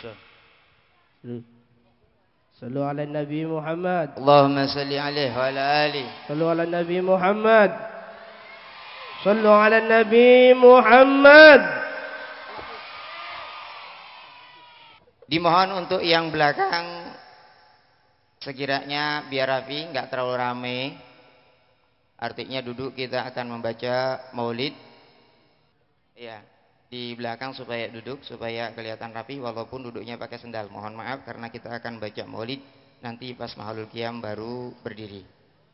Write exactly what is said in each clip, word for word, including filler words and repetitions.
bisa. Sallu ala Nabi Muhammad. Allahumma salli alaihi wa ala alihi. Sallu ala Nabi Muhammad. Sallu ala Nabi Muhammad. Dimohon untuk yang belakang sekiranya biar rapi, nggak terlalu ramai. Artinya duduk kita akan membaca maulid. Ya, di belakang supaya duduk supaya kelihatan rapi walaupun duduknya pakai sendal. Mohon maaf karena kita akan baca maulid nanti pas mahalul qiyam baru berdiri.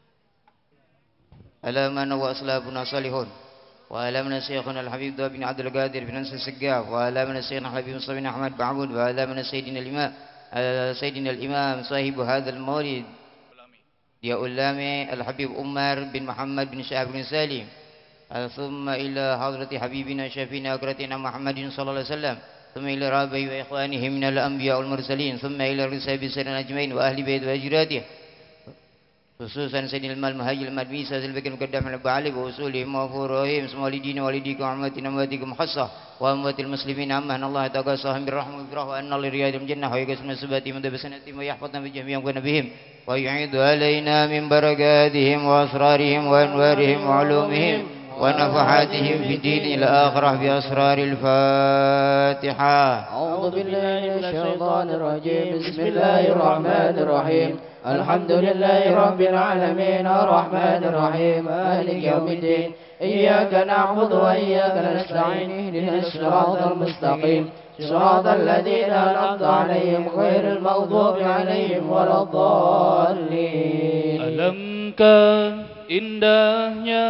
Alamana wa aslabuna salihun wa alamana syekhuna al-habib bin Abdul Qadir bin Ansar Segaf wa alamana syekhuna Habib Mustafa bin Ahmad Ba'bud wa alamana sayyidina al-imam sayyidina al-imam sahibu hadzal maulid dia ulama al-habib Umar bin Muhammad bin Syahab bin Salim. ثم إلى حضرة حبيبنا شفينا أكرتنا محمد صلى الله عليه وسلم ثم إلى رابعه وإخوانه من الأنبياء والمرسلين ثم إلى رسائل سيدنا أجمعين وأهل بيت وأجراده خصوصا سيدنا المال مهاجر المدمي سيد البكر المقدم على بعلي وأصولهم وفورهم ثم والدين والديكم وعمتنا وأمواتكم خاصة وأموات المسلمين عما أن الله تقاسهم بالرحمة والبراه وأن الله لرياض الجنة ويقسم سباتهم وبسنتهم ويحفظنا بجميع بهم ويعيد علينا من بركاتهم وأسرارهم وأنوارهم وعلومهم ونفحاتهم في الدين إلى آخرة بأسرار الفاتحة. أعوذ بالله من الشيطان الرجيم. بسم الله الرحمن الرحيم. الحمد لله رب العالمين الرحمن الرحيم مالك يوم الدين إياك نعبد وإياك نستعين اهدنا الصراط المستقيم صراط الذين أنعمت عليهم غير المغضوب عليهم ولا الضالين. Alangkah indahnya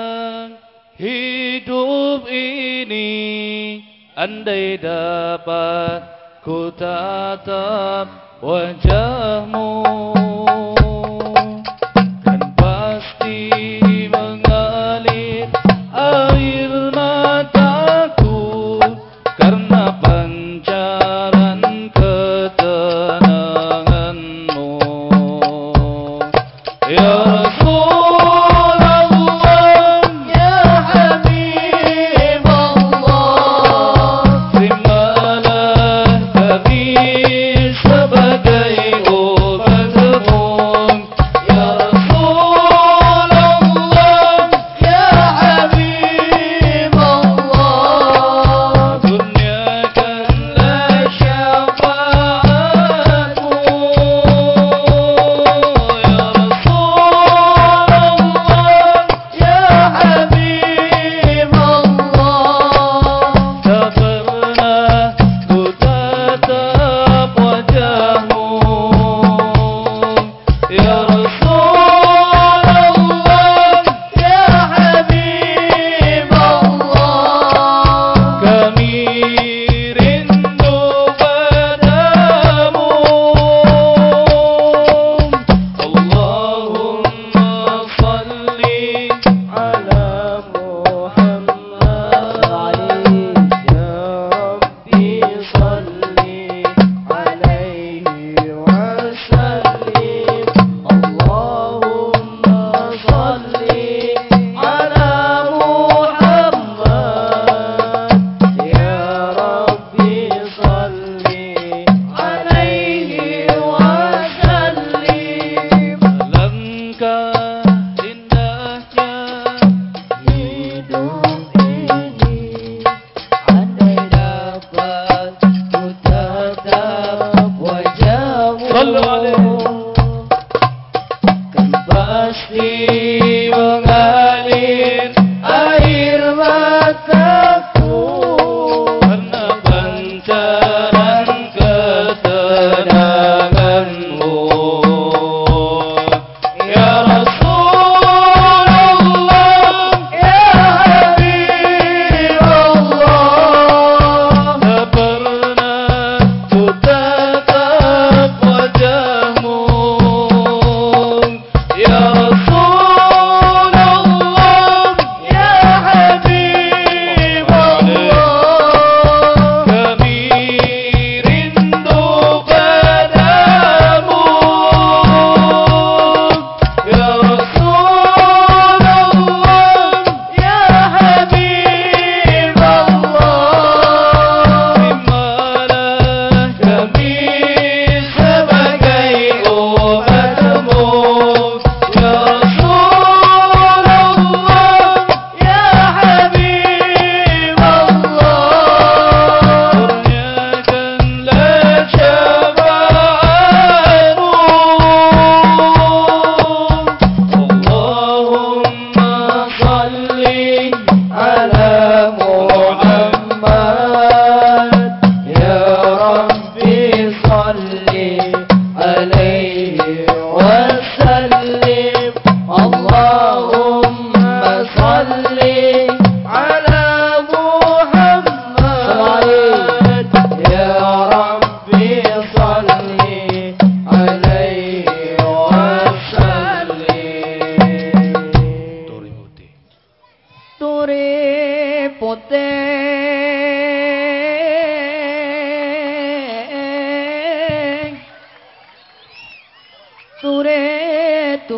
hidup ini andai dapat ku tatap wajahmu kan pasti mengalir air mataku karena pancaran ketenanganmu ya sebagai obat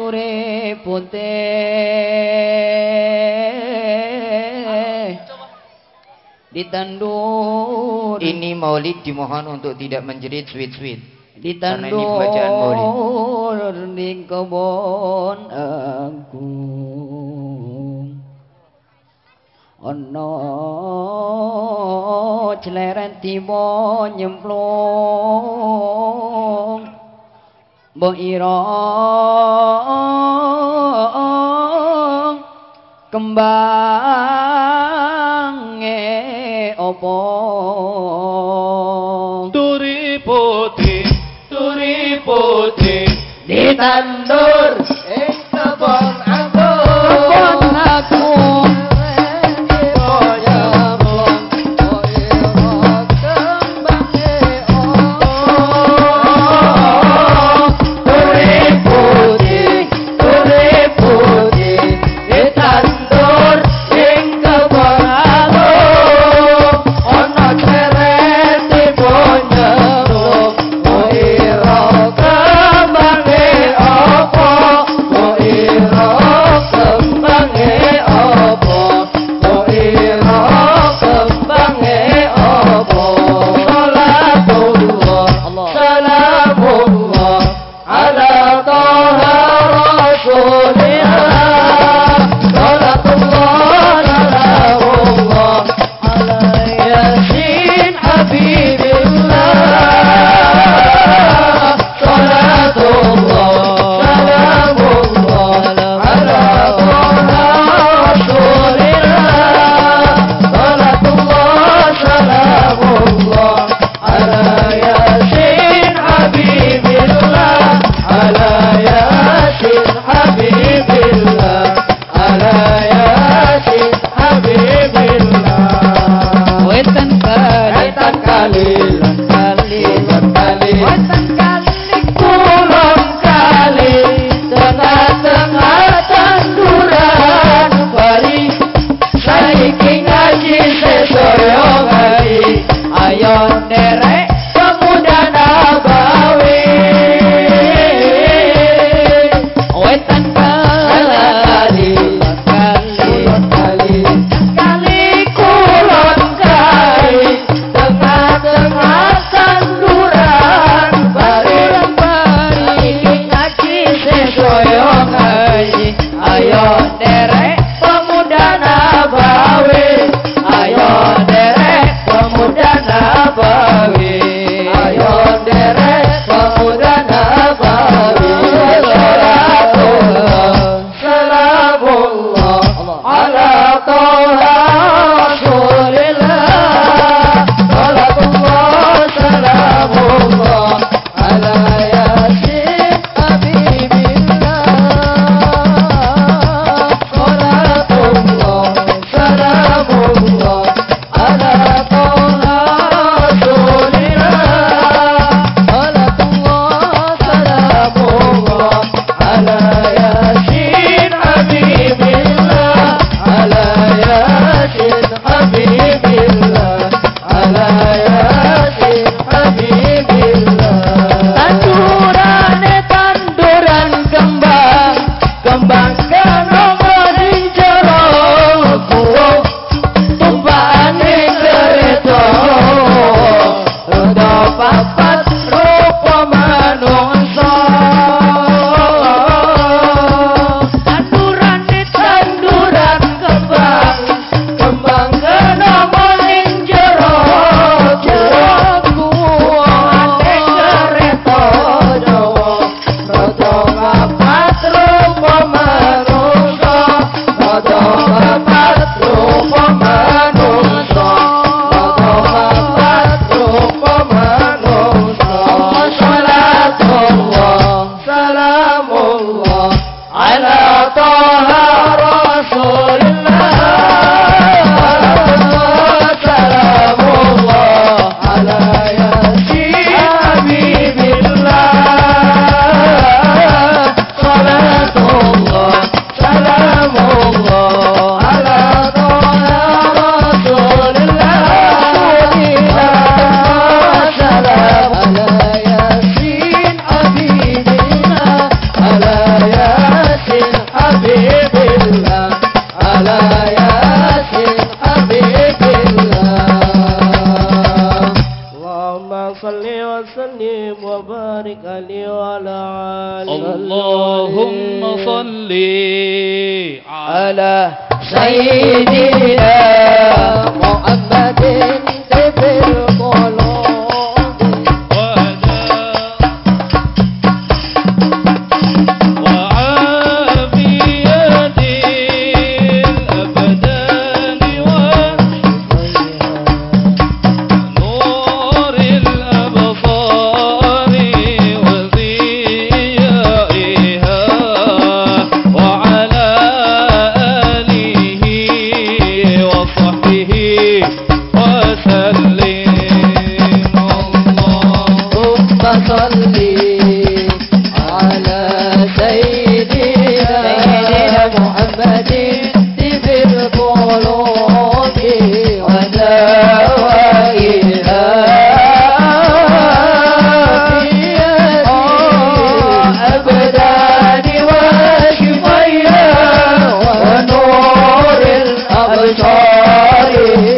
turi putih ditandur. Ini maulid dimohon untuk tidak menjerit sweet-sweet. Ditandur Karena ini bacaan maulid. di kebun agung. Ono celeren tiba nyemplung mbok ira kembange opo Turi putih, turi putih ditandur ing kebon agung. Kebon agung Wetan وبارك عليه وعلى آله اللهم صل على سيدنا محمد طب القلوب وعافية الأبدان ونور الأبصار وضيائها وعلى آله وصحبه وسلم. اللهم صل على سيدنا محمد طب القلوب ودوائها أبدان وشفيها ونور الأبصار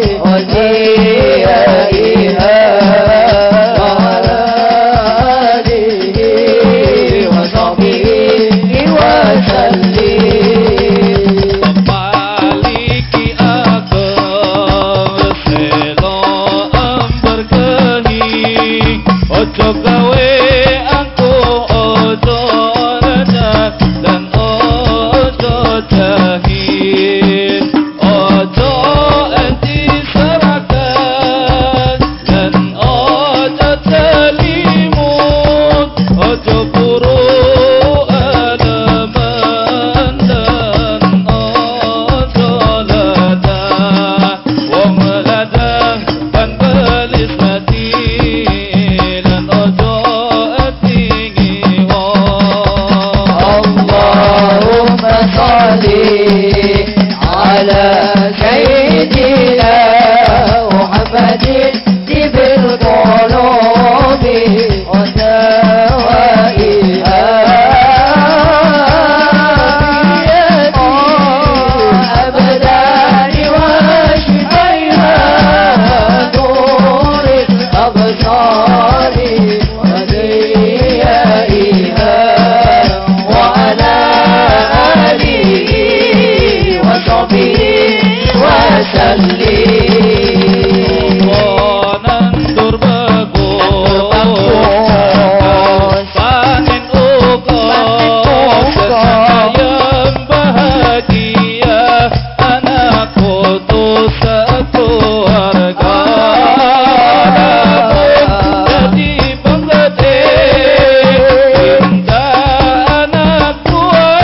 وضيائها وعلى آله وصحبه وسلم. Maliki agam selo amberkahi ojo gawe aku ojo rendah dan ojo jahil ojo anti serakat dan ojo telimut ojo buru adaman dan ojo ladah wong ladah dan belis mati dan ojo tinggi wong. اللهم صل على سيدنا محمد طب القلوب ودوائها أبدان وشفيها نور الأبصار وضيائها وعلى آله وصحبه وسلم. Nandur bagus panen uga yang bahagia anakku tuh sekeluarga jadi penggede cinta anakku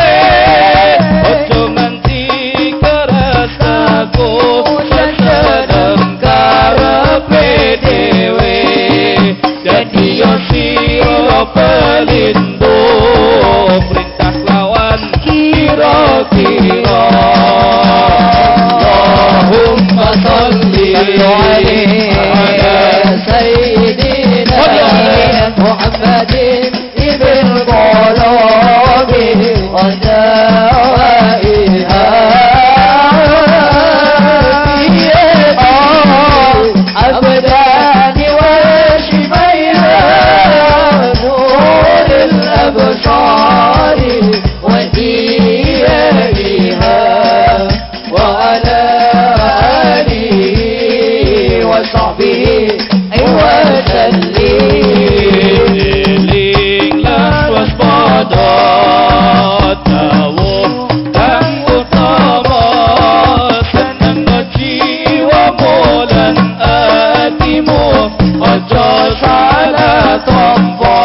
ojo nganti keras aku sedang karepe dhewe dadi yo sira pelindung perintah lawan kira-kira. Allahumma sholli على سيدنا محمد طب القلوب ودوائها أبدان وشفيها نور الأبصار وديائها وعلى آله وصحبه وسلم. Eling lan waspada dawuh kang utama seneng jiwamu lan atimu aja salah tompo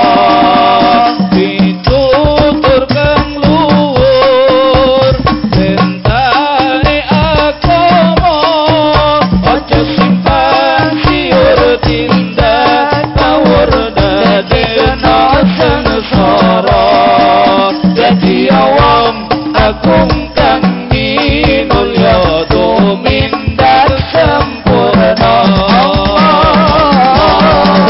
pitutur kang luhur sentane agama aja simpan siur tindak tawur dadekno sengsara dadi awam agung kang minulya tumindak sempurna.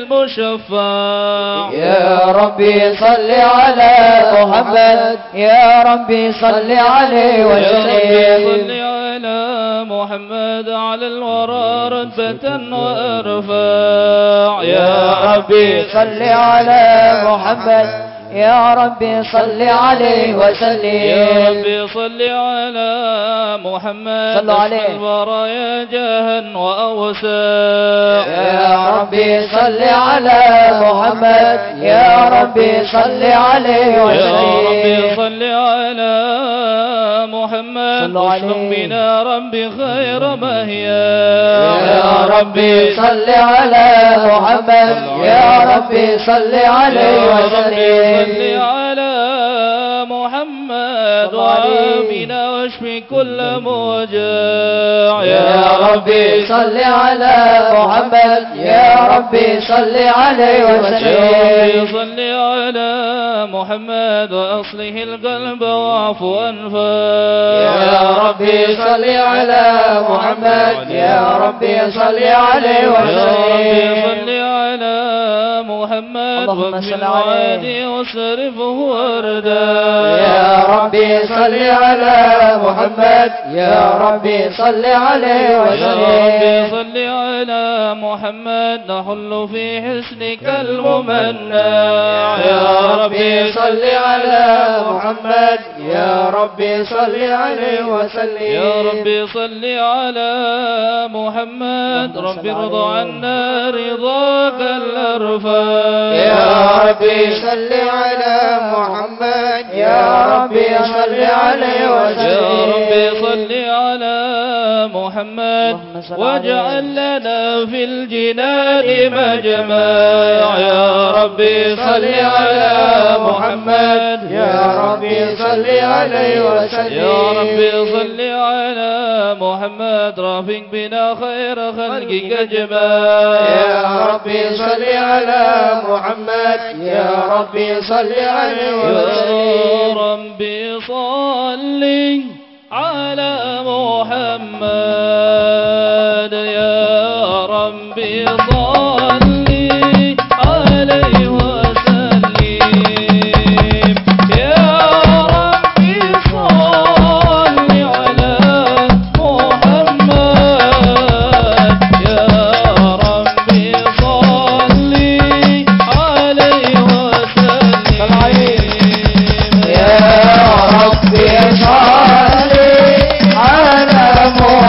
المشفع يا ربي صل على محمد يا ربي صل عليه يا ربي وسلم صل على محمد على الورى رتبة وارفع يا ربي صل على محمد يا ربي صل عليه وسلم يا ربي صل على محمد صلوا عليه. البرايا جاها وأوسع يا ربي صل على محمد يا ربي صل عليه يا ربي وسلم صل على محمد صلوا عليه. واسلم بنا ربي خير ما هي يا ربي صل على محمد يا ربي صل عليه يا ربي وسلم صل على محمد وعافنا واشفي كل موجع يا ربي صل على محمد يا ربي صل عليه يا وسلم ربي صل على محمد وأصلح القلب واعف وانفع يا ربي صل على محمد يا ربي صل عليه يا ربي وسلم صل على محمد اللهم صل واكفي عليه. العادي واصرفه وردا يا ربي صل على محمد يا ربي صل عليه يا ربي وسلم صل على محمد نحل في حسنك الممنع يا ربي صل على محمد يا ربي صل عليه وسلم يا ربي صل على محمد ربي ارضى عنا رضاك الأرفع يا ربي صل على محمد يا ربي صل عليه يا ربي وسلم صل على محمد اللهم صل واجعل لنا في الجنان مجمع يا ربي صل على محمد يا ربي صل عليه وسلم يا ربي صل على محمد رافق بنا خير خلقك أجمع يا ربي صل على محمد يا ربي صل عليه يا وسلم ربي صل على محمد يا ربي صل عليه وسلم يا ربي صل على محمد يا ربي صل عليه وسلم يا ربي صل على محمد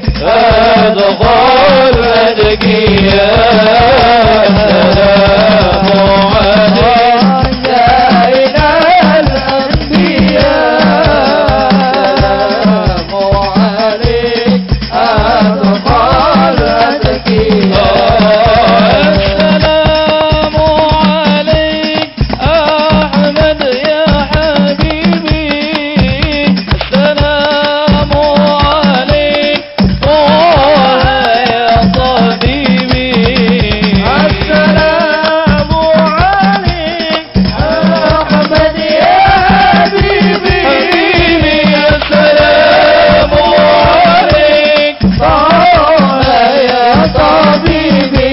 أدخل أدقيا السلام عليك زين الأنبياء السلام عليك أدخل أدقيا السلام عليك أحمد يا حبيبي السلام عليك طه يا طبيبي السلام عليك أحمد يا حبيبي حبيبي السلام عليك طه يا طبيبي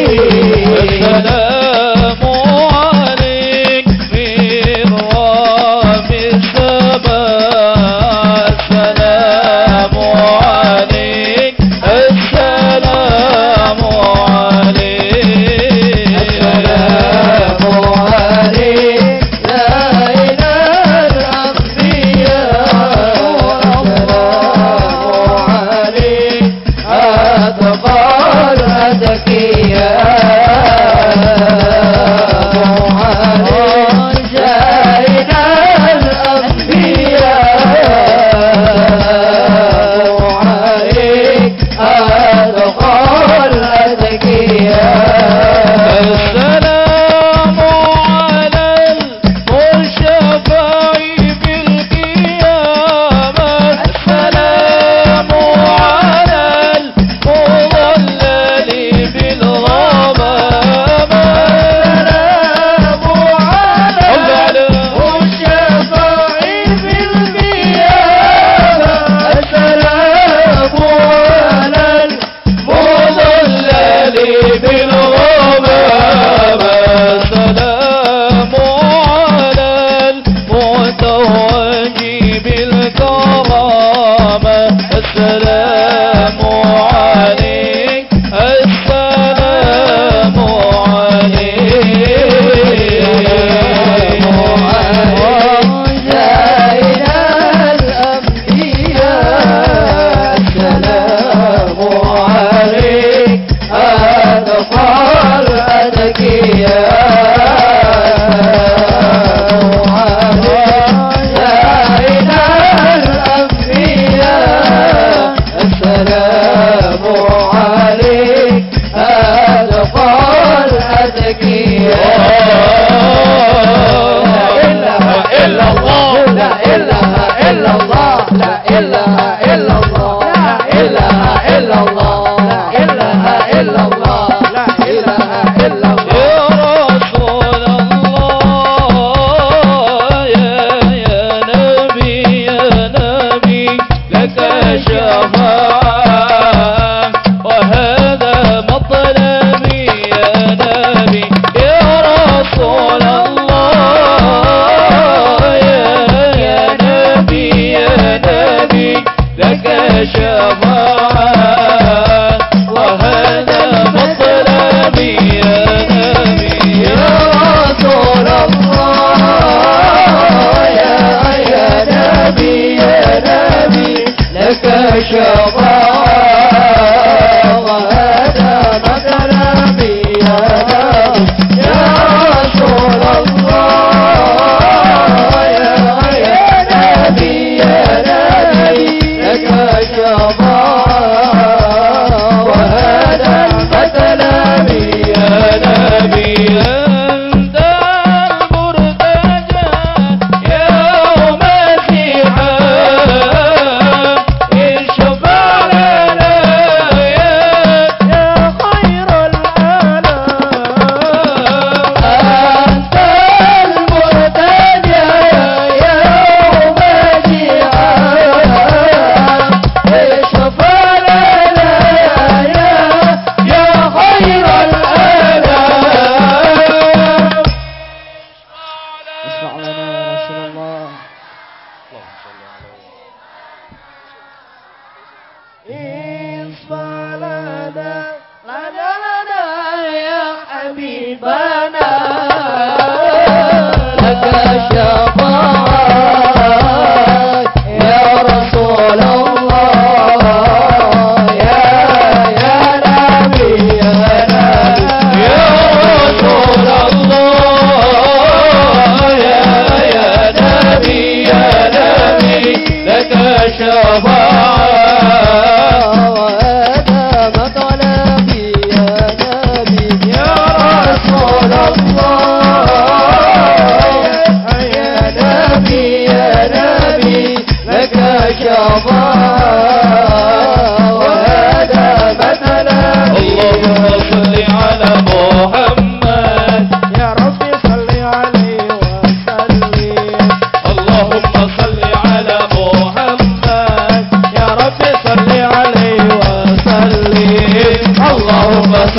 السلام عليك في روام السماء السلام عليك السلام عليك السلام عليك زين الأنبياء السلام عليك أتقى الأتقياء السلام عليك زين الأنبياء عليك أتقى الأتقياء السلام على المشفع بالقيامة السلام على المضلل بالغمامة السلام على الشفاع بالقيامة السلام على مضلل بالغمامة السلام على المتوج بالكرامة السلام عليك السلام عليك زين الأنبياء السلام عليك أتقى الأتقياء زين الأنبياء السلام عليك أتقى الأتقياء لا إله إلا الله لا إله إلا الله لا إله إلا الله لا إله إلا الله لا إله إلا الله لا إله إلا الله يا رسول الله يا يا نبي يا نبي لك شفاعة وهذا مطلبي يا نبي يا رسول الله يا يا نبي يا نبي لك شفاعة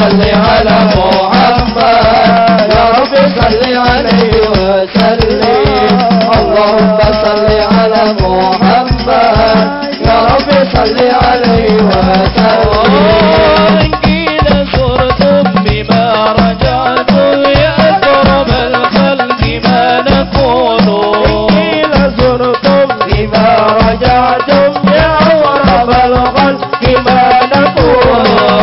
صل على محمد يا رب صل عليه وسلم اللهم صل على محمد يا رب صل عليه وسلم قيل صرتم بما رجعتم يا أكرم الخلق ما نكون قيل صرتم بما رجعتم يا أكرم الخلق ما نكون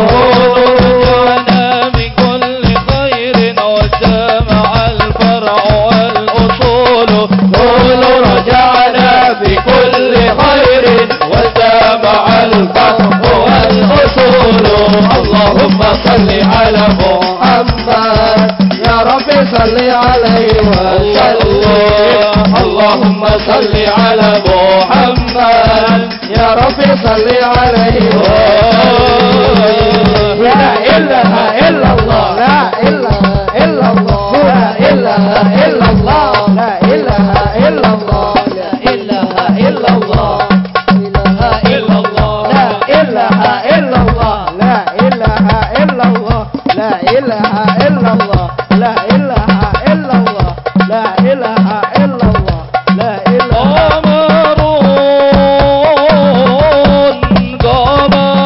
رجعنا بكل خير وجمع الفرع والأصول قولوا رجعنا بكل خير وجمع الفرع والأصول اللهم صل على محمد يا رب صل عليه وسلم اللهم صل على محمد يا رب صل عليه وسلم لا إله إلا الله لا إله إلا الله لا إله إلا الله لا إله إلا الله لا إله إلا الله إلا الله لا إله إلا الله لا إله إلا الله لا إله إلا الله لا إله إلا الله لا إله إلا الله لا إله قمر قمر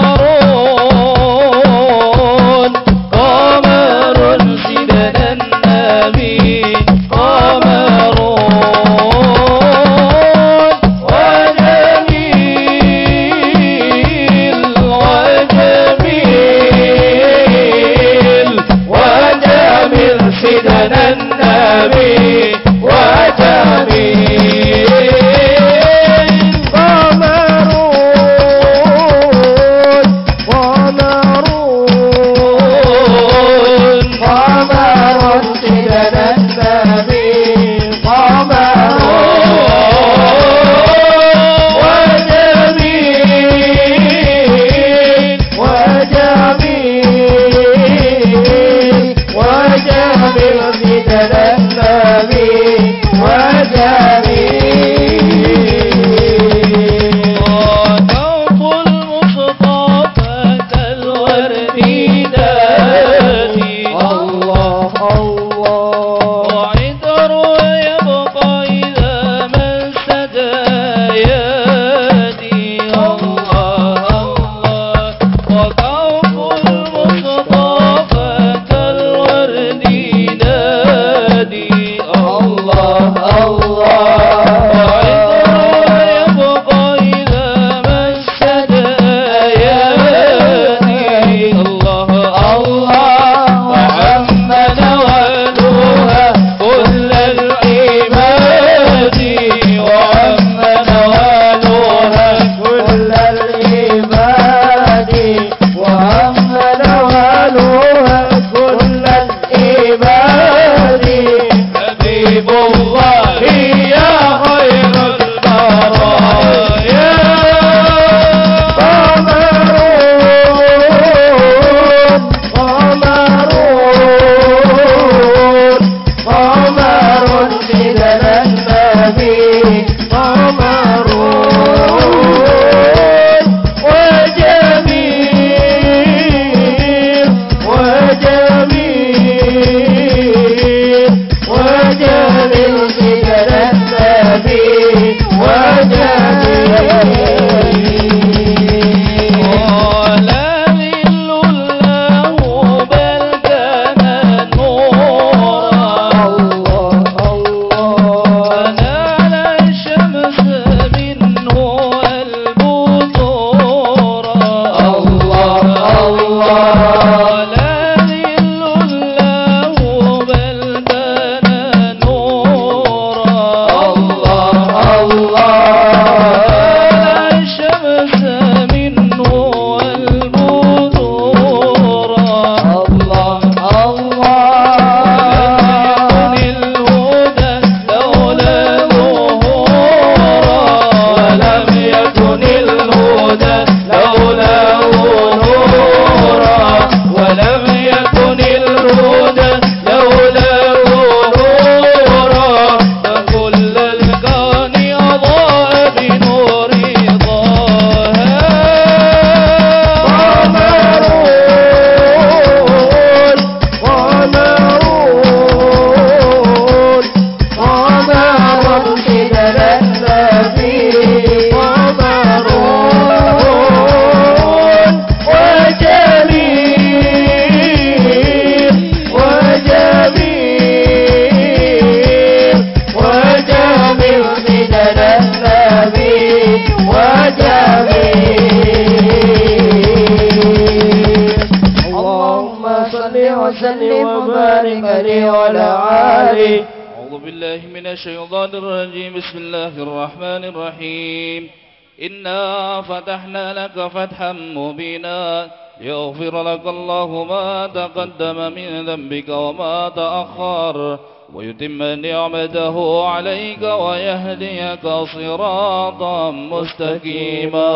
وسلم وبارك عليه وعلى آله. أعوذ بالله من الشيطان الرجيم. بسم الله الرحمن الرحيم. إنا فتحنا لك فتحا مبينا ليغفر لك الله ما تقدم من ذنبك وما تأخر ويتم نعمته عليك ويهديك صراطا مستقيما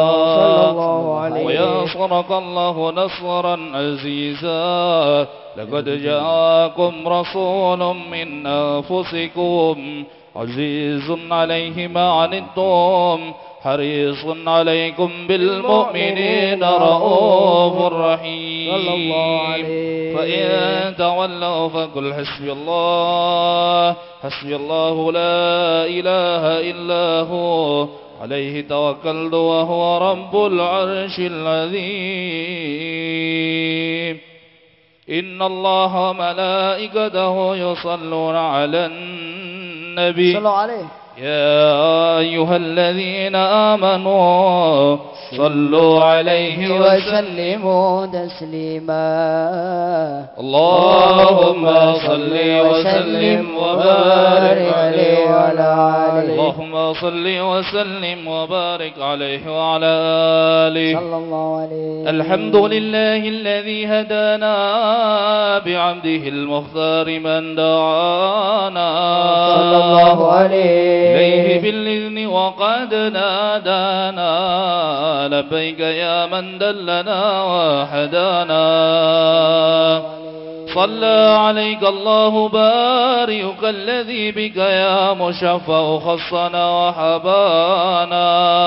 وينصرك الله نصرا عزيزا. لقد جاءكم رسول من أنفسكم عزيز عليه ما عنتم حريص عليكم بالمؤمنين رؤوف رحيم. فإن تولوا فقل حسبي الله حسبي الله لا إله إلا هو عليه توكلت وهو رب العرش العظيم. إن الله ملائكته يصلون على النبي صلوا عليه. يا أيها الذين آمنوا صلوا عليه وسلموا تسليما. اللهم صل وسلم وبارك عليه وعلى آله. اللهم صل وسلم وبارك عليه وعلى آله صلى الله عليه. الحمد لله الذي هدانا بعبده المختار من دعانا صلى الله عليه إليه بالإذن وقد نادانا لبيك يا من دلنا وحدانا. صلى عليك الله بارئك الذي بك يا مشفع خصنا وحبانا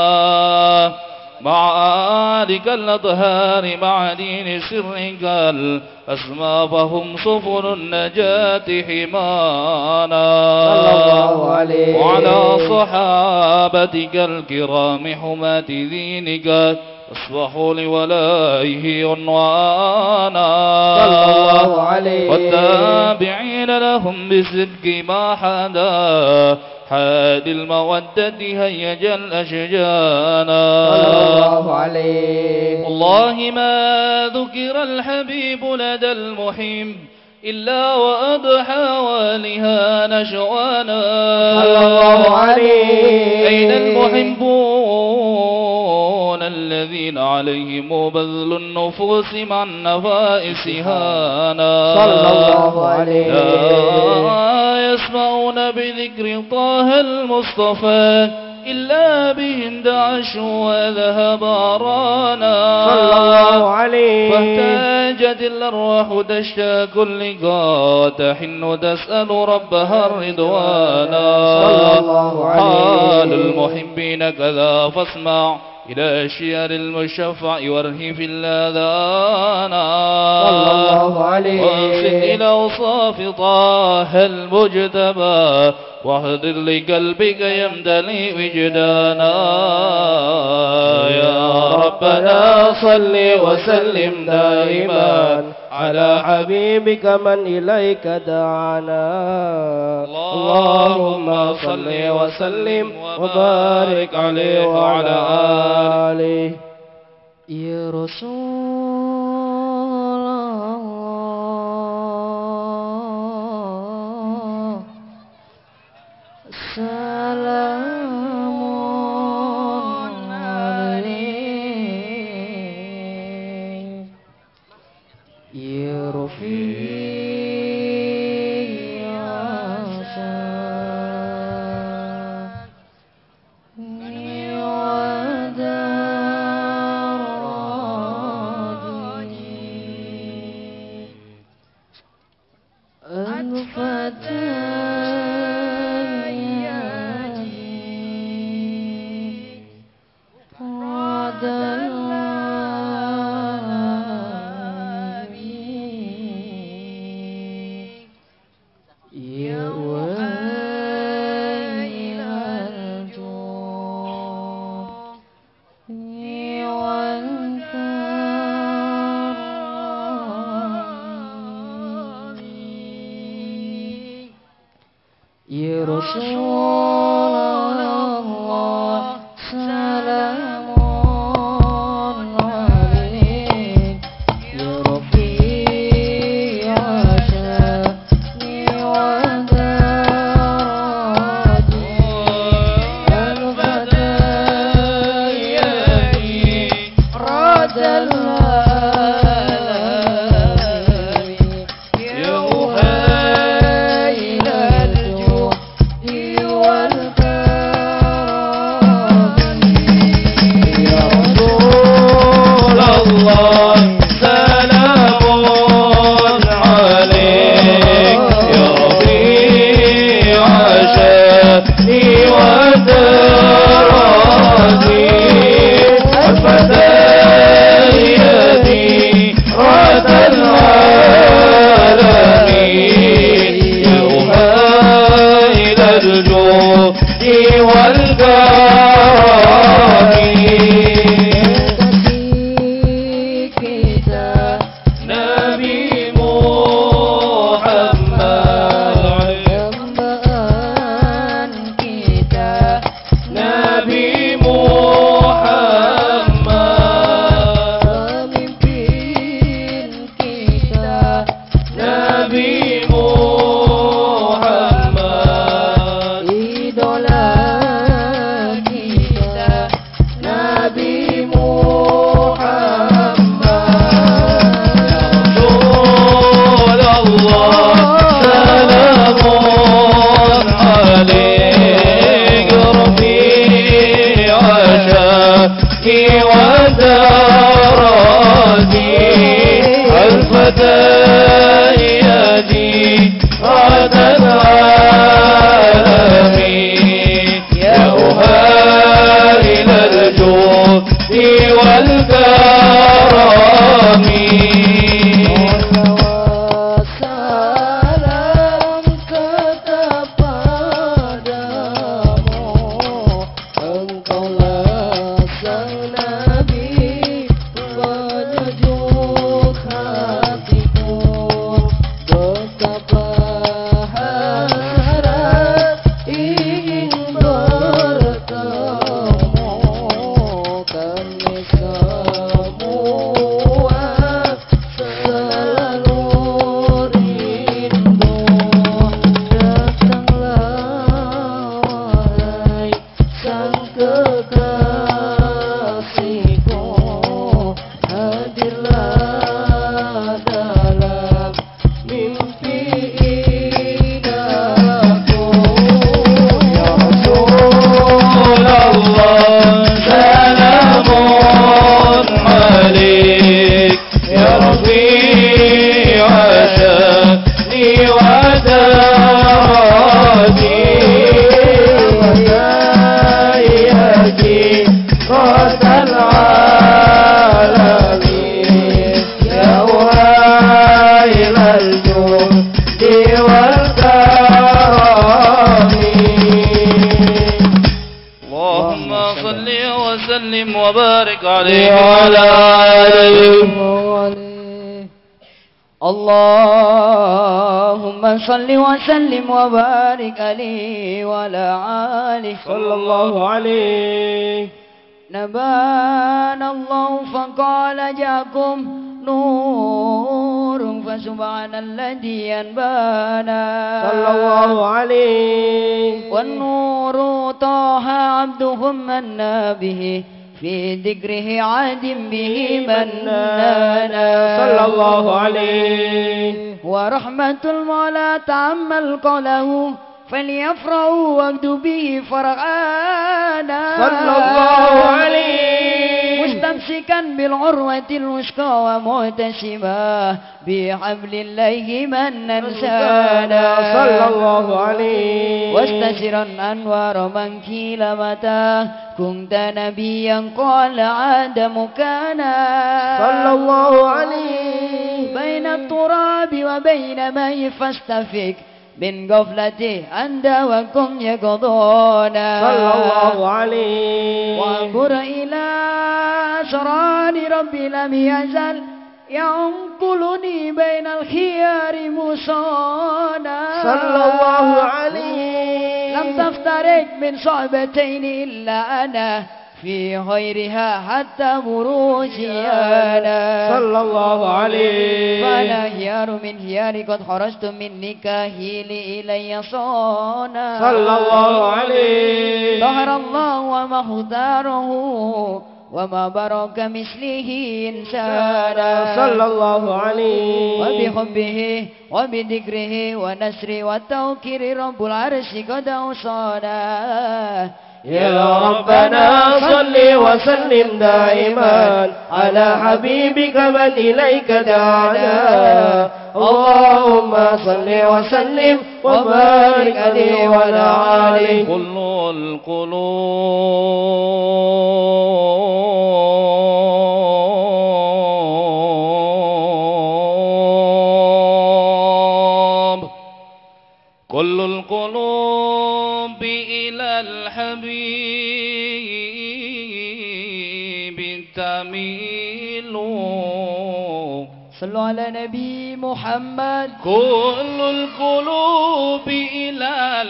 مع آلك الأطهار مع دين سرك الأسمى فهم سفن النجاة حمانا. وعلى صحابتك الكرام حماة دينك أصبحوا لولائه عنوانا. والتابعين لهم بصدق ما حدا حاد المودة هيج الأشجانا. والله ما ذكر الحبيب لدى المحب إلا وأضحى ولها نشوانا. أين المحبون الذين عليهم بذل النفوس مع النفائس هانا. لا يسمعون بذكر طه المصطفى إلا بهم دعش وذهب رانا. فاحتاجت الأرواح دشا كل قا تحن تسأل ربها الرضوانا. حال المحبين كذا فاسمع إلى شيار المشفع وارهف الأذان. وانصت إلى أوصاف طه المجتبى واحضر لقلبك يمتلي وجدانا. يا ربنا صل وسلم دائما على حبيبك من إليك دعانا. اللهم صل وسلم وبارك عليه وعلى آله. يا رسول الله سلام عليك يا رفيق عشاني ودراجي يا رسول الله سلام عليك يا رفيع dalam mimpi indahku. Ya Rasulullah, salamun alaik ya Rabbi ashani wa darati wa sayyidi rasul alamin ya wahil al-judi wal karami. Allahumma salli wa sallim wa barik alaihi wa ala alihi. Allahumma salli wa sallim wa barik alaihi wa ala alihi sallallahu alaihi. Nabana Allah faqala ja'akum nurun fasubhanalladzi anbana sallallahu alaihi. Wan nuru taha abduhum manna bihi في ذكره عاد به منانا صلى الله عليه. ورحمة المولى تعمل قوله فليفرحوا واجدوا به فرحانا صلى الله عليه. مستمسكا بالعروة الوثقى ومعتصما بحبل الله من ننسانا صلى الله عليه. واستشرا أنوار من كيل متى كنت نبيا قال آدم كان صلى الله عليه. بين التراب وبين ماء فاستفك من غفلته أنت وكن يقضونا صلى الله عليه. وانظر إلى أسرار ربي لم يزل ينقلني بين الخيار مصانا صلى الله عليه. لم تفترق من صعبتين إلا أنا في غيرها حتى بروجيانا صلى الله عليه. فأنا هيار من هيار قد خرجت من نكاهي إلي صانا صلى الله عليه. ظهر الله ومختاره وما برك مثله إنسانا صلى الله عليه. وبحبه وبذكره ونسره والتوكير رب العرش قد أوصانا. يا ربنا صل وسلم دائما على حبيبك من إليك دعانا. اللهم صل وسلم وبارك عليه وعلى آله. كل القلوب كل القلوب إلى الحبيب تميل. صلوا على نبي محمد. كل القلوب إلى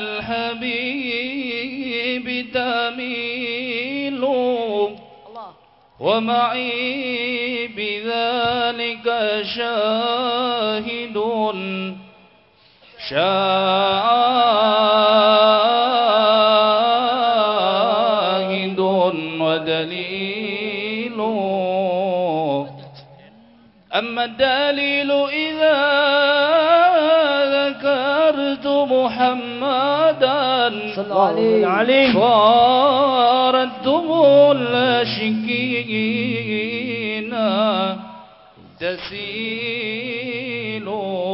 الحبيب تميل ومعي بذلك شاهد شاهد ودليل. أما الدليل إذا ذكرت محمدا صارتهم الأشكين تسيل.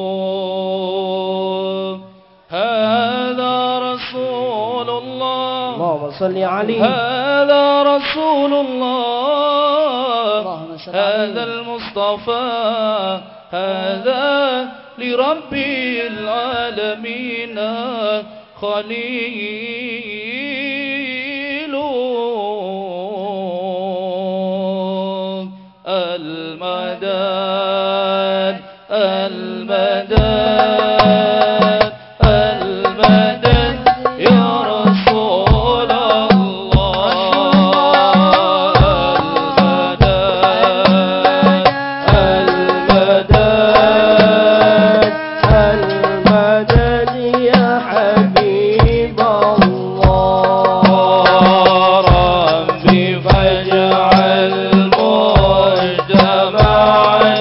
هذا رسول الله اللهم صل عليه. هذا رسول الله هذا المصطفى هذا لرب العالمين خليل. المدد المدد Bye.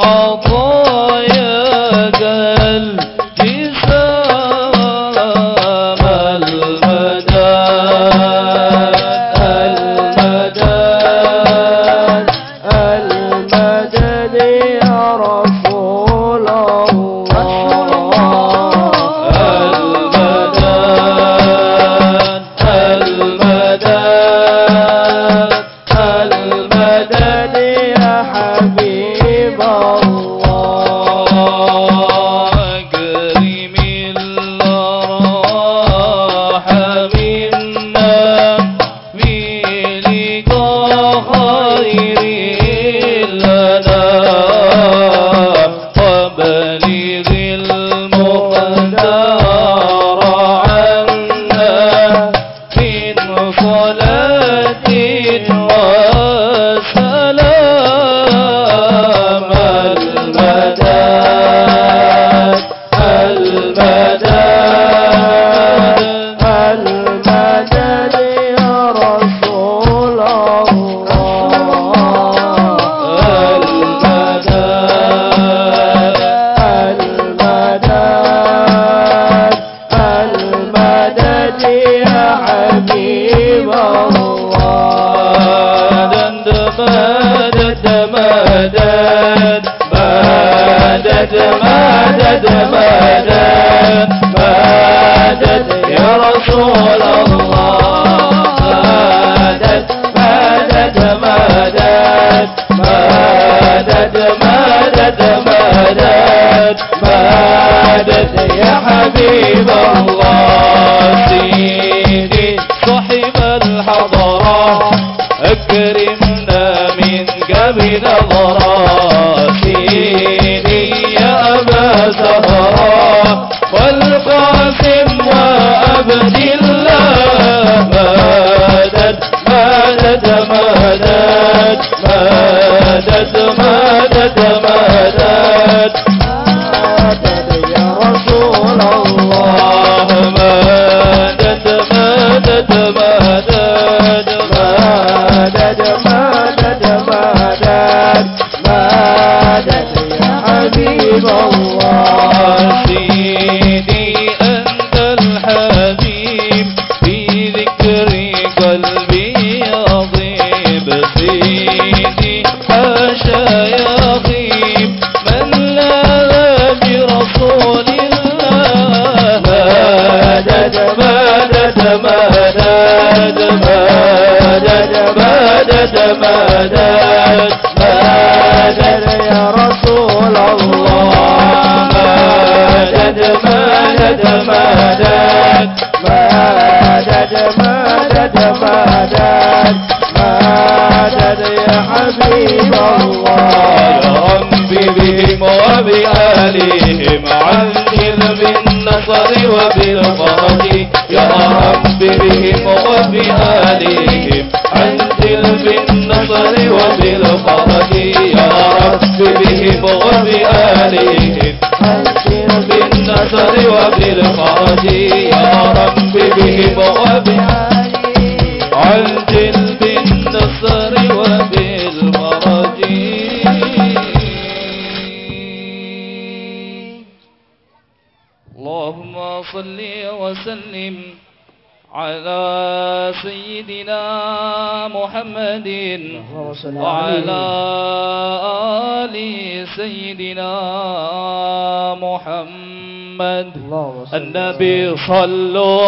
النبي صلوا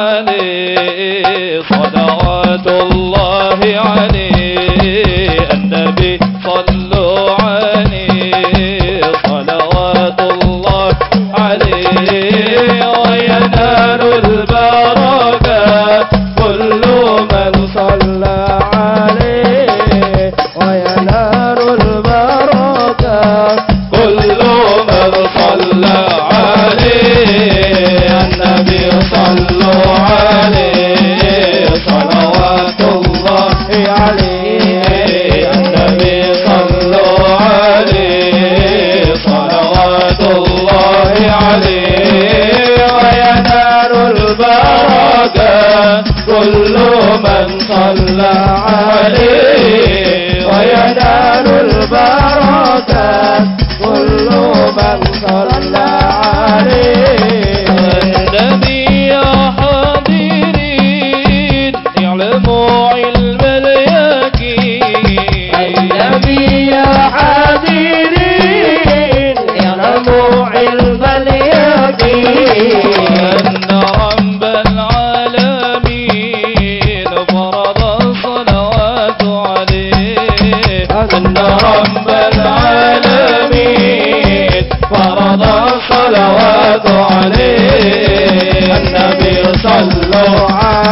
عليه صلوات الله عليه النبي صلوا عليه صلوات الله عليه وينال البركات كل من صلى عليه وينال البركات كل من صلى عليه صلوا عليه صلوات الله عليه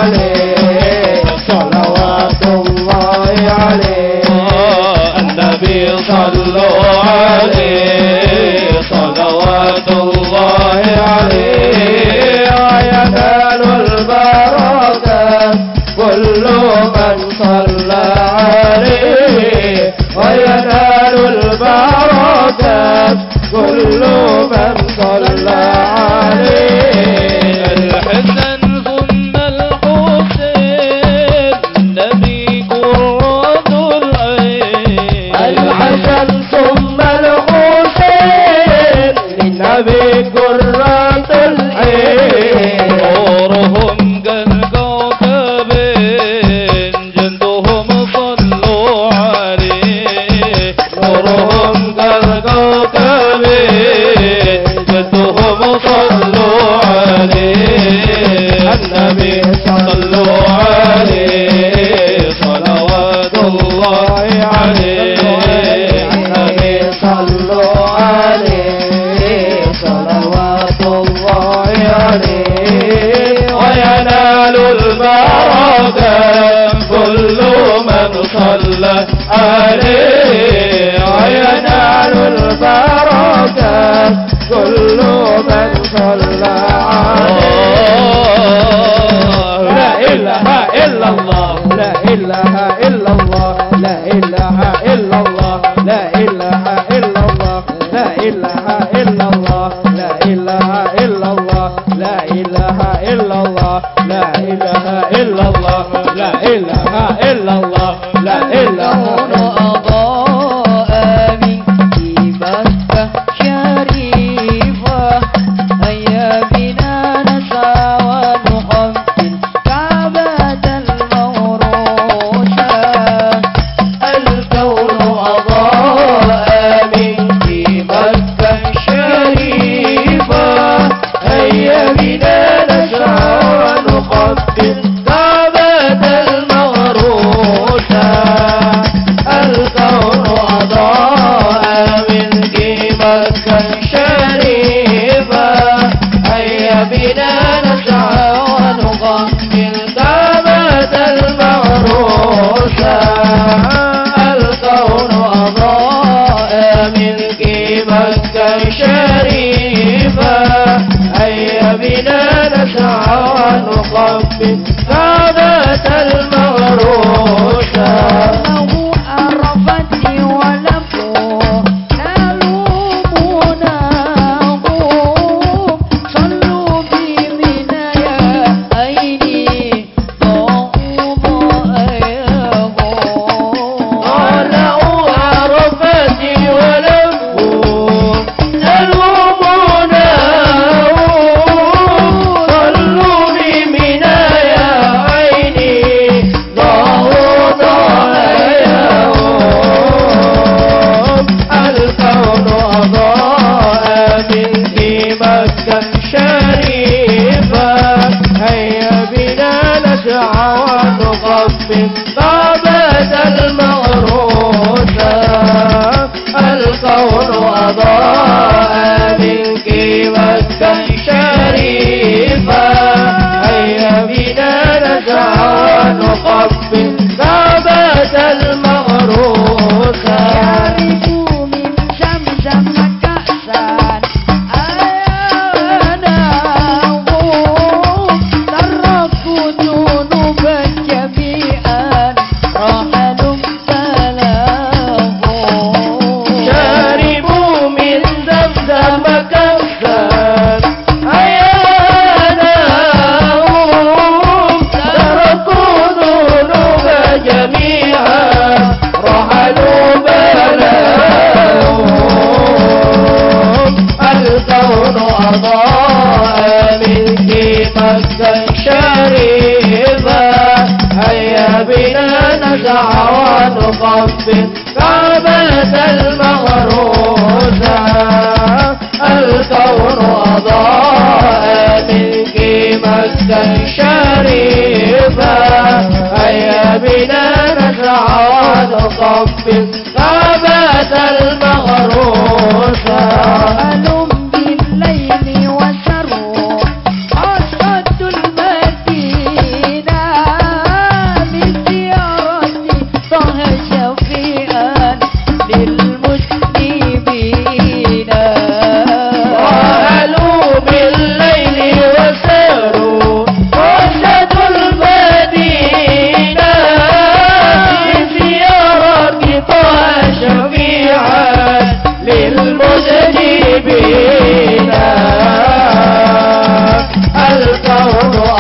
عليه صلوات الله عليه النبي صلوا عليه صلوات الله عليه وينال البركة كل من صلى عليه وينال البركة كل من صلى عليه الحسن ثم الحسين النبي قرة العين الحسن ثم الحسين للنبي قرة العين نورهم كالكوكبين جندهم صلوا عليه نورهم كالكوكبين جندهم صلوا عليه النبي صلوا عليه صلوات الله عليه النبي صلوا عليه صلوات الله عليه وينال البركة كل من صلى عليه وينال البركة كل من صلى عليه لا إله إلا الله لا إله إلا الله لا إله إلا الله لا إله إلا الله لا إله إلا الله لا إله إلا الله لا إله إلا الله لا إله إلا الله لا إله إلا الله لا إله أضاء من مكة شريفة هيا بنا نسعى ونقبل كعبة الموروثة الكون أضاء منك مكة شريفة هيا بنا نسعى ونقبل كعبة المغروسة الكون أضاء منك مكة شريفة هيا بنا نسعى ونقبل كعبة المغروسة الكون أضاء منك مكة شريفة هيا بنا نسعى ونقبل كعبة المغروسة له عرفتي ولم نلومنا صلوا بمنا يا عيني ضاءوا ضائعهم طلعوا عرفتي ولم تلومنا صلوا بمنا يا عيني ضاعوا ضائعهم الكون أضاء منك مكة شريفة هيا بنا نسعى ونقبل كعبة المغروسة الكون أضاء منك مكة شريفة هيا بنا نسعى ونقبل كعبة المغروسة شربوا من زمزم كأسا آيانهم تركوا ذنوبا جميعا رحلوا سلاهم شربوا من زمزم كأسا أيانهم تركوا ذنوب جميعا رحلوا بلاهم الكون أضاء منك مكة شريفة هيا بنا نسعى ونقبل كعبة المغروسة الكون أضاء منك مكة شريفة هيا بنا نسعى ونقبل كعبة المغروسة ألم بالليل وسروا أسد المدينة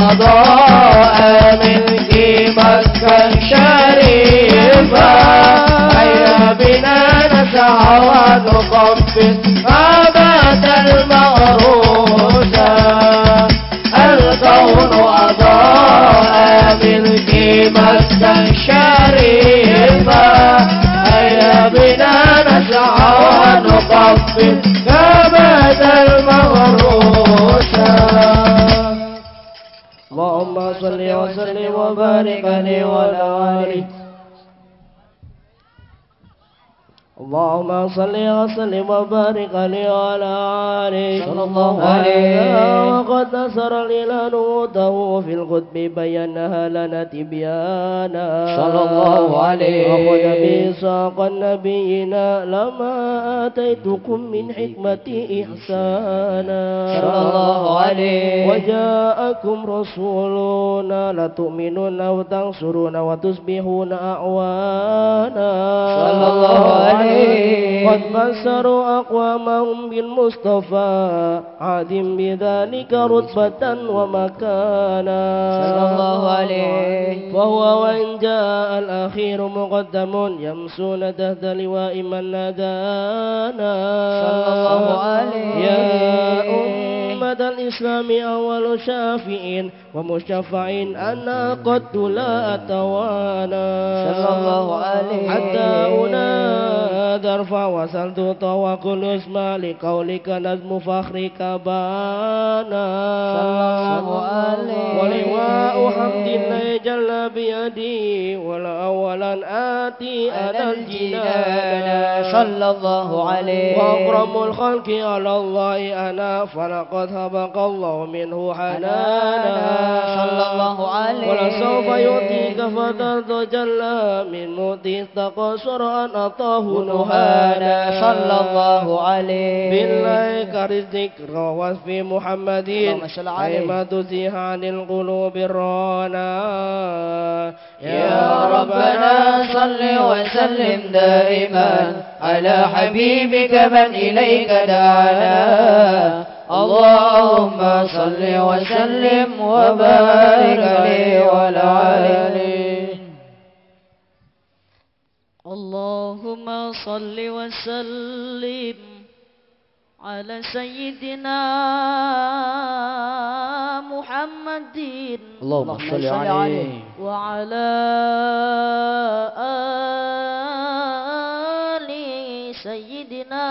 أضاء منك مكة شريفة هيا بنا نسعى ونقبل غابة المغروسة الكون أضاء منك مكة شريفة هيا بنا نسعى ونقبل غابة المغروسة اللهم صل وسلم وبارك عليه وعلى آله اللهم صل وسلم وبارك عليه وعلى آله صلى الله عليه وقد نصر الإله نوته في القطب بينها لنا تبيانا صلى الله عليه وخذ ميثاق نبينا لما آتيتكم من حكمتي إحسانا صلى الله عليه وجاءكم رسولنا لتؤمنون وتنصرون وتصبحون أعوانا صلى الله عليه قد بشروا أقوامهم بالمصطفى عادم بذلك رتبة ومكانا صلى الله عليه وهو وإن جاء الأخير مقدم يمسون تحت لواء من نادانا صلى الله عليه يا أمة الإسلام أول شافع ومشفع أنا قد لا أتوانا صلى الله عليه حتى أنادى ارفع وسلت وقل اسمع لقولك نظم فخرك بانا صلى الله عليه ولواء حمد الله جل بيدي ولا أولا آتي أنا الجنان صلى الله عليه وأكرم الخلق على الله أنا فلقد هبق الله منه حنانا صلى الله عليه ولسوف يؤتيك فترضى جل من موتي استقصر أن أطاه نهانا صلى الله عليه بالله كالذكر وصف محمد اللهم صل عليه كلمة تزيح عن القلوب الرانا يا ربنا صل وسلم دائما على حبيبك من إليك دعانا اللهم صل وسلم وبارك عليه وعلى آله اللهم صل وسلم على سيدنا محمد اللهم صل عليه وعلى آل سيدنا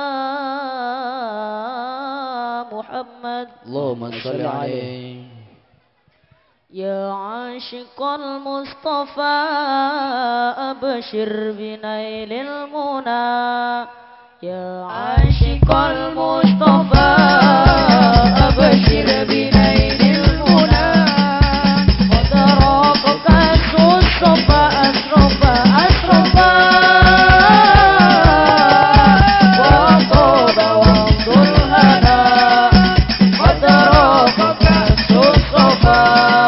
محمد اللهم صل عليه يا عاشق المصطفى أبشر بنيل المنى يا عاشق المصطفى أبشر بنيل المنى قد راقك الصفا أسرفا أسرفا وطاب وانظر الهنا قد راقك الصفا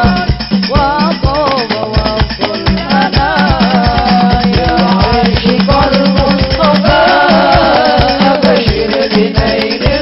وطاب وانظر الهنا يا عاشق المصطفى أبشر بنيل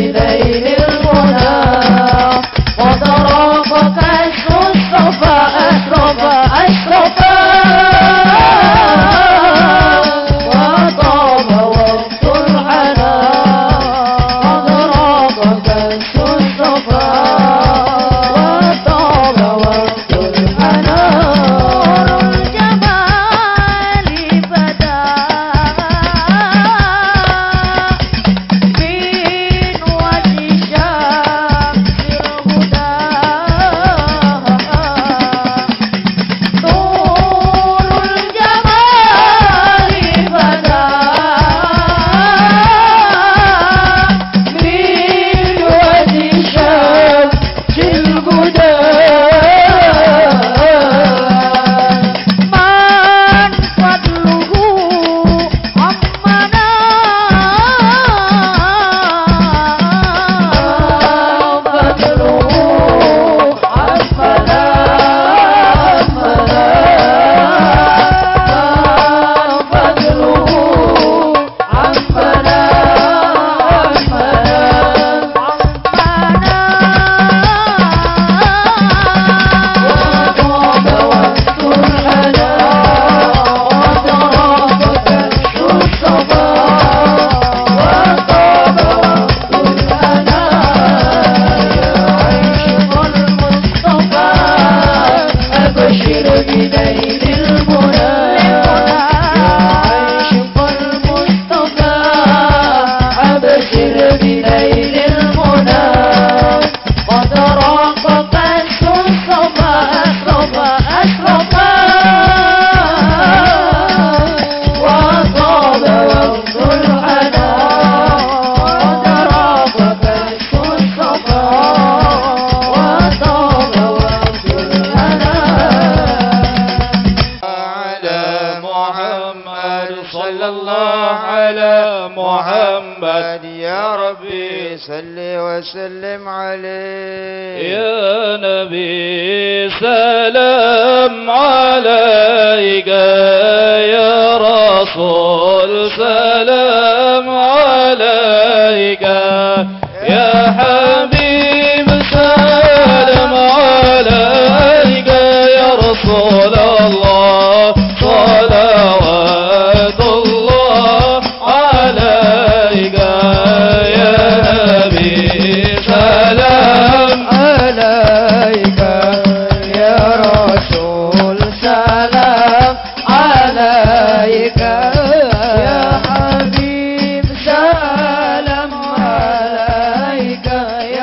بنيل المنى قد رافق الصفا أشرف أشرف وطاب وقت الحنى قد رافق الصفا وطاب وقت الحنى الجمال بدا من وجه شمس الهدى نور الجمال بدا من وجه شمس الهدى من فضله عمنا فضله عفنا فضله عفنا وطاب وقت الحنى وترافق الصفا وطاب وقت الحنى يا عشق المصطفى أبشر بنيل المنى يا عشق المصطفى أبشر بنيل المنى قد رافق الصفا أشرف أشرف وطاب وقت الحنى قد رافق الصفا وطاب وقت الحنى على محمد صلى الله على محمد يا ربي صل وسلم عليه يا نبي سلام عليك يا رسول سلام عليك يا حبيب سلام عليك يا رسول الله صلوات الله عليك يا نبي سلام عليك يا رسول سلام عليك يا حبيب سلام عليك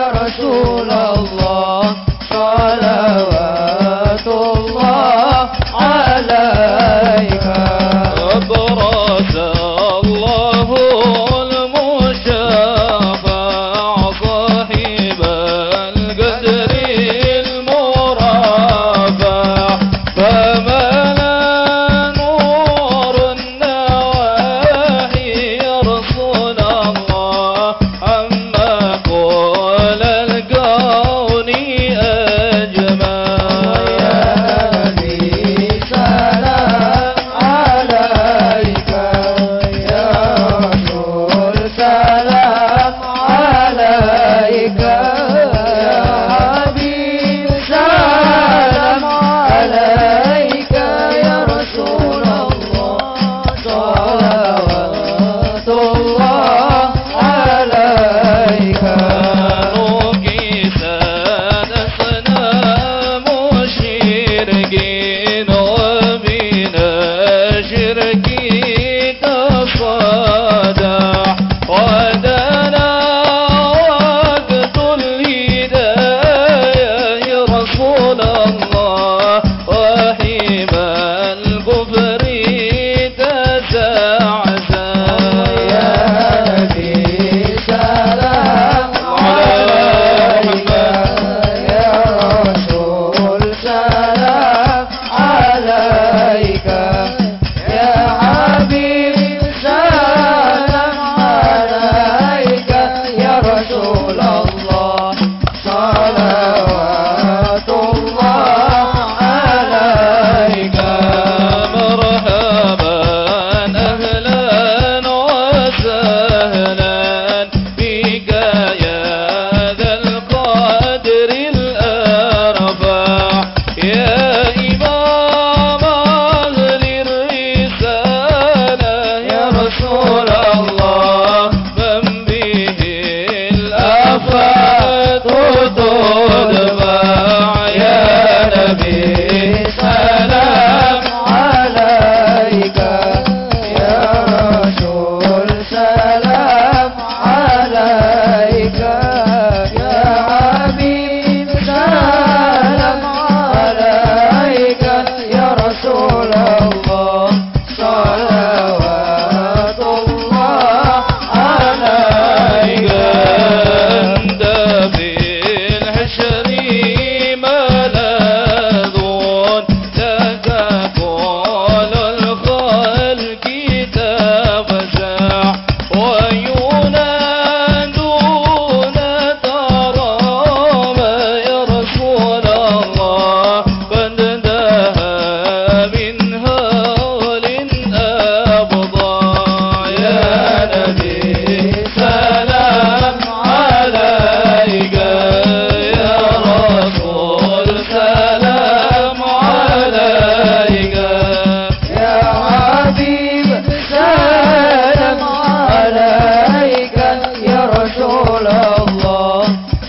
الله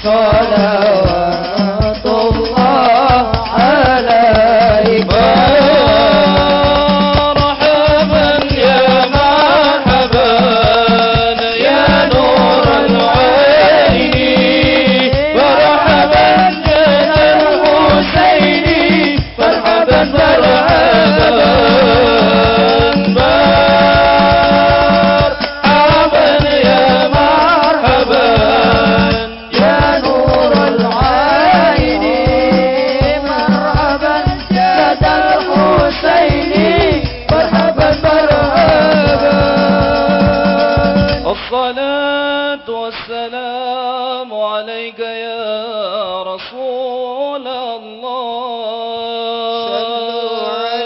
صلوات الله عليك مرحبا يا مرحبا يا نور العين مرحبا جد الحسين مرحبا مرحبا مرحبا يا مرحبا يا نور العين مرحبا جد الحسين مرحبا مرحبا الصلاة والسلام عليك يا رسول الله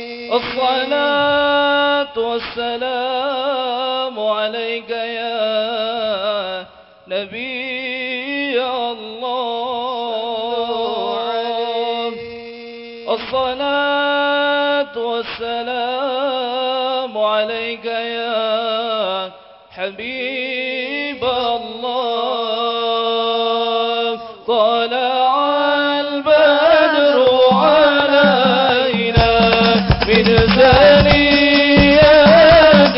الصلاة والسلام عليك يا نبي الله الصلاة والسلام عليك يا حبيب الله طلع البدر علينا من ثنيات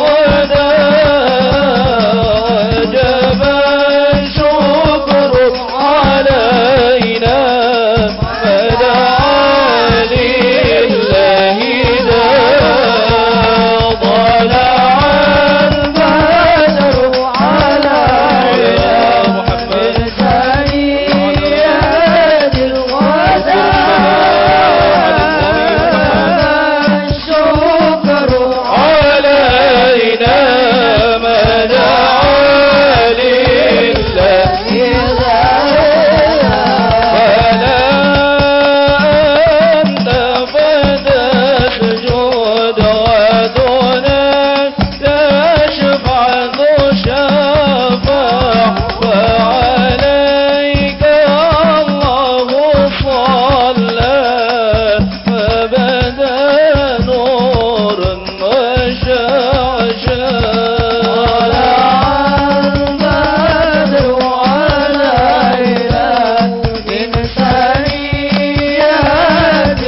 الوداع وجب الشكر علينا فدعا لله داع طلع البدر علينا محمد ثنيات الوداع الشكر علينا ما دعا لله فلا أنت فتسجد ودنا تشفع ذو شفاع وعليك الله صلى فبدا نور وشعشع البدر علينا من ثنيات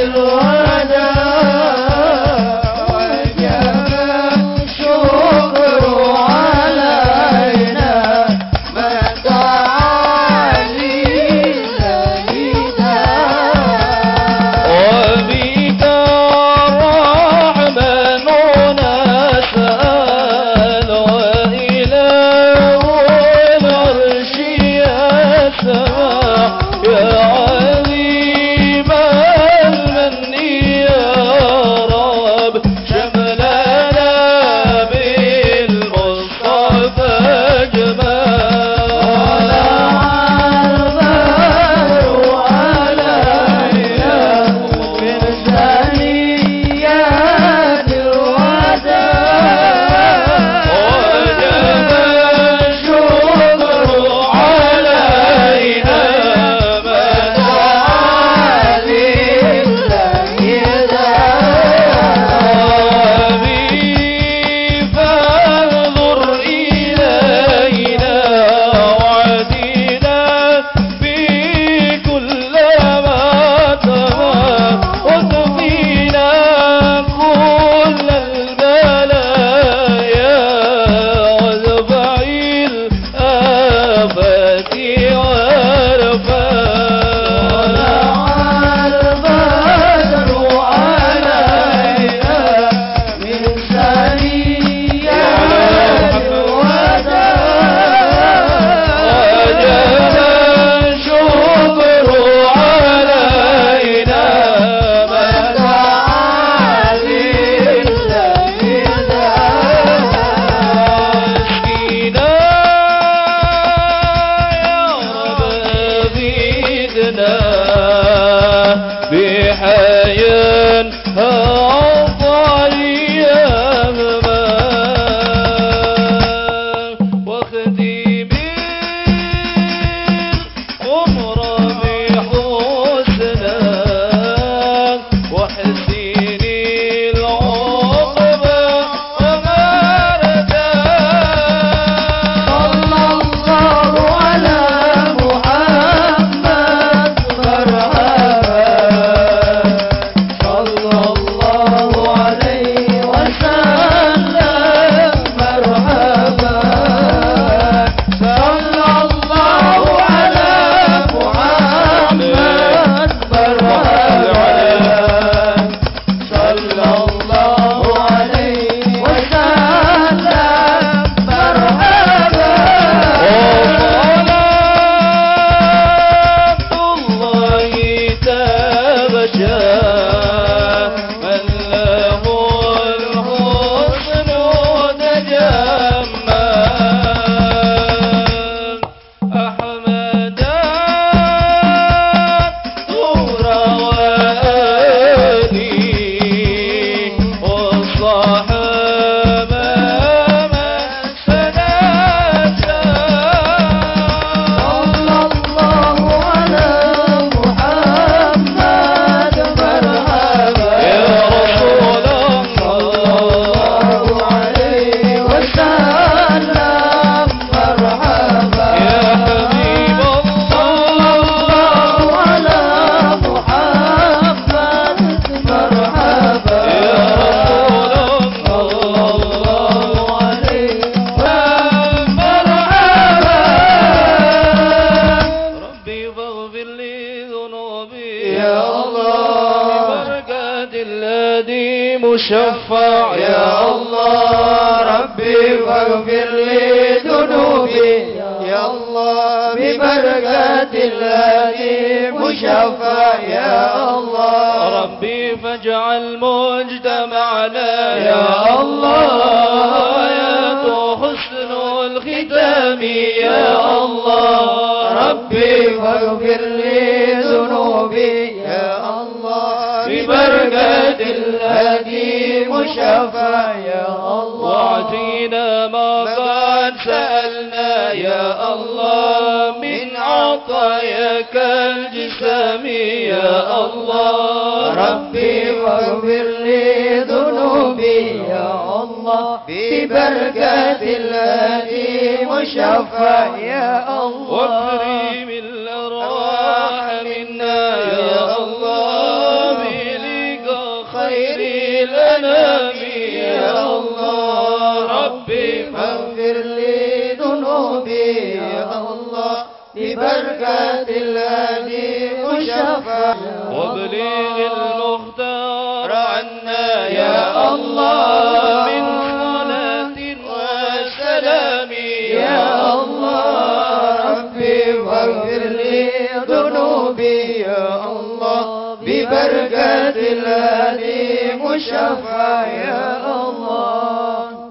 الوداع وجب الشكر علينا ما دعا لله داع وبك الرحمن نسأل وإله العرش يسمع يا عظيم المن يا رب شملنا بالمصطفى جمال البدر علينا من ثنيات الوداع وجب الشكر علينا ما دعا لله أبي فانظر إلينا وعدنا في كل ما تمام وتقينا كل البلايا وادفع الآفات وارفعنا البدر علينا من ثنيات الوداع وجب الشكر علينا ما دعا لله داع مسكينا المشفع يا الله ربي فاغفر لي ذنوبي يا الله ببركة الهادي مشفع يا الله ربي فاجعل مجتمعنا يا الله آياته حسن الختام يا الله ربي فاغفر لي ذنوبي يا الله ببركة الهادي مشفع يا الله واعطينا ما قد سألنا يا الله من عطاياك الجسام يا الله ربي فاغفر لي ذنوبي يا الله ببركة الهادي مشفع يا الله واكرم الأرواح منا يا الله بلقاء خير الأنام يا الله ربي فاغفر لي ذنوبي يا الله ببركة الهادي مشفع وابلغ المختار عنا يا الله من صلاة وسلام يا الله ربي فاغفر لي ذنوبي يا الله ببركة الهادي مشفع يا الله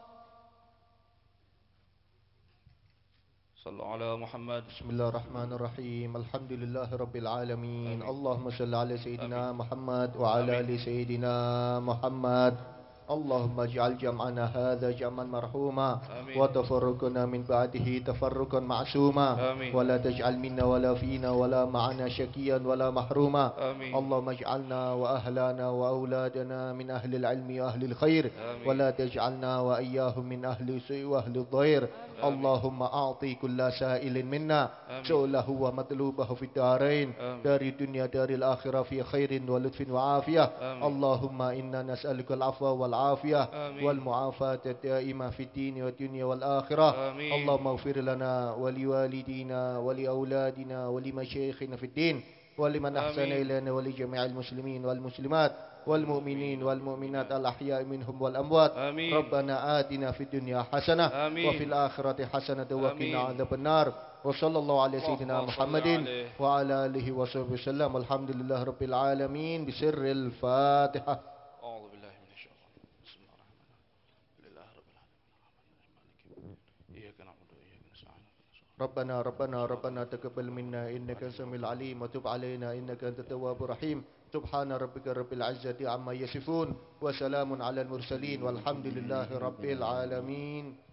صلوا على محمد. بسم الله الرحمن الرحيم الحمد لله رب العالمين اللهم صل على سيدنا محمد وعلى آل سيدنا محمد اللهم اجعل جمعنا هذا جمعا مرحوما وتفرقنا من بعده تفرقا معصوما ولا تجعل منا ولا فينا ولا معنا شكيا ولا محروما اللهم اجعلنا وأهلنا وأولادنا من أهل العلم وأهل الخير ولا تجعلنا وإياهم من أهل السوء وأهل الضير اللهم أعطي كل سائل منا سؤله ومطلوبه في الدارين دار الدنيا دار الآخرة في خير ولطف وعافية اللهم إنا نسألك العفو والعافية والمعافاة الدائمة في الدين والدنيا والآخرة اللهم اغفر لنا ولوالدينا ولأولادنا ولمشايخنا في الدين ولمن أحسن إلينا ولجميع المسلمين والمسلمات والمؤمنين والمؤمنات الأحياء منهم والأموات ربنا آتنا في الدنيا حسنة وفي الآخرة حسنة وقنا عذاب النار وصلى الله على سيدنا محمد وعلى آله وصحبه وسلم والحمد لله رب العالمين بسر الفاتحة. أعوذ بالله من الشيطان بسم الله الرحمن الرحيم لله رب العالمين إياك نعبد وإياك نستعين ربنا ربنا ربنا تقبل منا إنك السميع العليم وتب علينا إنك أنت التواب الرحيم سبحان ربك رب العزة عما يصفون وسلام على المرسلين والحمد لله رب العالمين.